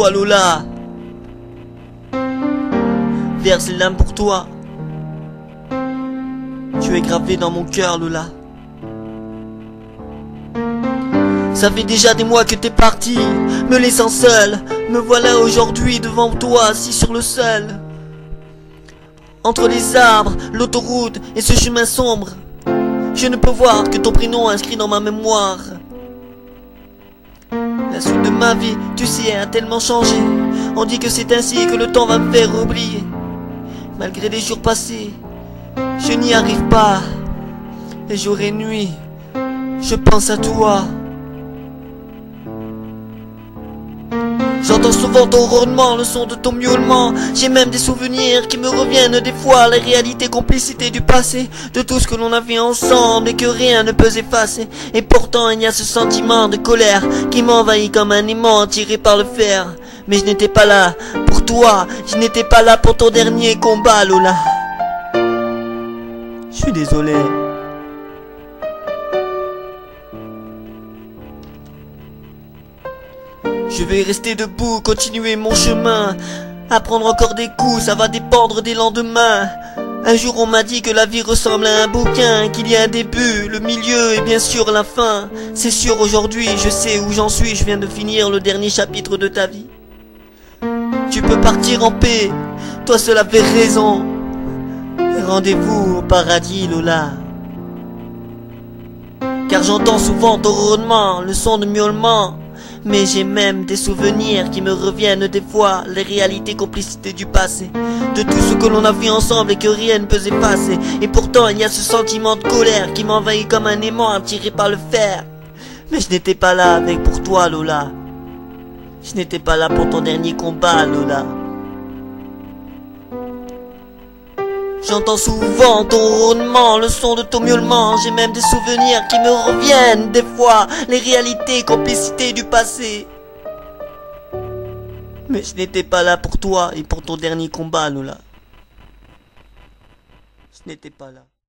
toi, Lola. Verse les larmes pour toi. Tu es gravé dans mon cœur, Lola. Ça fait déjà des mois que t'es parti, me laissant seul. Me voilà aujourd'hui devant toi, assis sur le sol. Entre les arbres, l'autoroute et ce chemin sombre, je ne peux voir que ton prénom inscrit dans ma mémoire. La suite de ma vie, tu sais, a tellement changé. On dit que c'est ainsi que le temps va me faire oublier. Malgré les jours passés, je n'y arrive pas. Et jour et nuit, je pense à toi. J'entends souvent ton ronnement, le son de ton miaulement. J'ai même des souvenirs qui me reviennent des fois. La réalité, complicité du passé, de tout ce que l'on a fait ensemble et que rien ne peut effacer. Et pourtant il y a ce sentiment de colère qui m'envahit comme un aimant tiré par le fer. Mais je n'étais pas là pour toi, je n'étais pas là pour ton dernier combat, Lola. Je suis désolé. Je vais rester debout, continuer mon chemin. À prendre encore des coups, ça va dépendre des lendemains. Un jour on m'a dit que la vie ressemble à un bouquin, qu'il y a un début, le milieu et bien sûr la fin. C'est sûr aujourd'hui, je sais où j'en suis, je viens de finir le dernier chapitre de ta vie. Tu peux partir en paix, toi seul avais raison. Rendez-vous au paradis, Lola. Car j'entends souvent ton ronnement, le son de miaulement. Mais j'ai même des souvenirs qui me reviennent des fois. Les réalités, complicités du passé, de tout ce que l'on a vu ensemble et que rien ne peut effacer. Et pourtant il y a ce sentiment de colère qui m'envahit comme un aimant attiré par le fer. Mais je n'étais pas là avec pour toi, Lola. Je n'étais pas là pour ton dernier combat, Lola. J'entends souvent ton ronnement, le son de ton miaulement. J'ai même des souvenirs qui me reviennent des fois. Les réalités, complicités du passé. Mais je n'étais pas là pour toi et pour ton dernier combat, Lola. Je n'étais pas là.